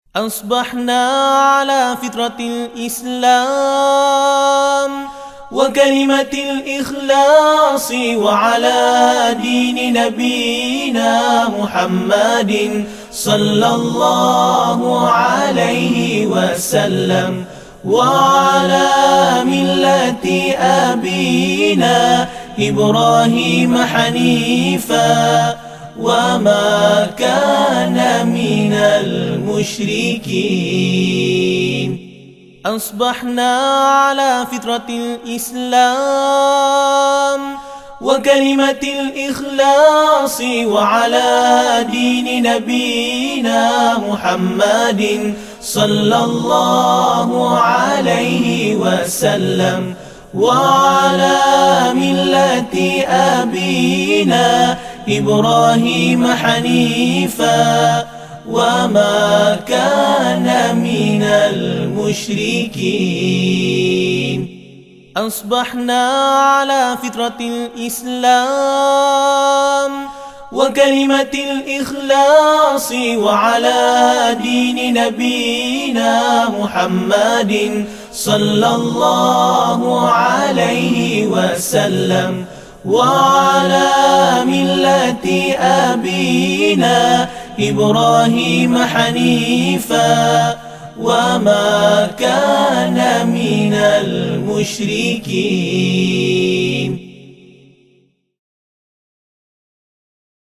أصبحنا على فطرة الإسلام وكلمة الإخلاص، وعلى دين نبينا محمد صلى الله عليه وسلم، وعلى ملة أبينا إبراهيم حنيفا وما كان من المشركين. أصبحنا على فطرة الإسلام وكلمة الإخلاص، وعلى دين نبينا محمد صلى الله عليه وسلم، وعلى ملة أبينا إبراهيم حنيفا وما كان من المشركين. أصبحنا على فطرة الإسلام وكلمة الإخلاص، وعلى دين نبينا محمد صلى الله عليه وسلم، وعلى ملة أبينا إبراهيم حنيفا وما كان من المشركين.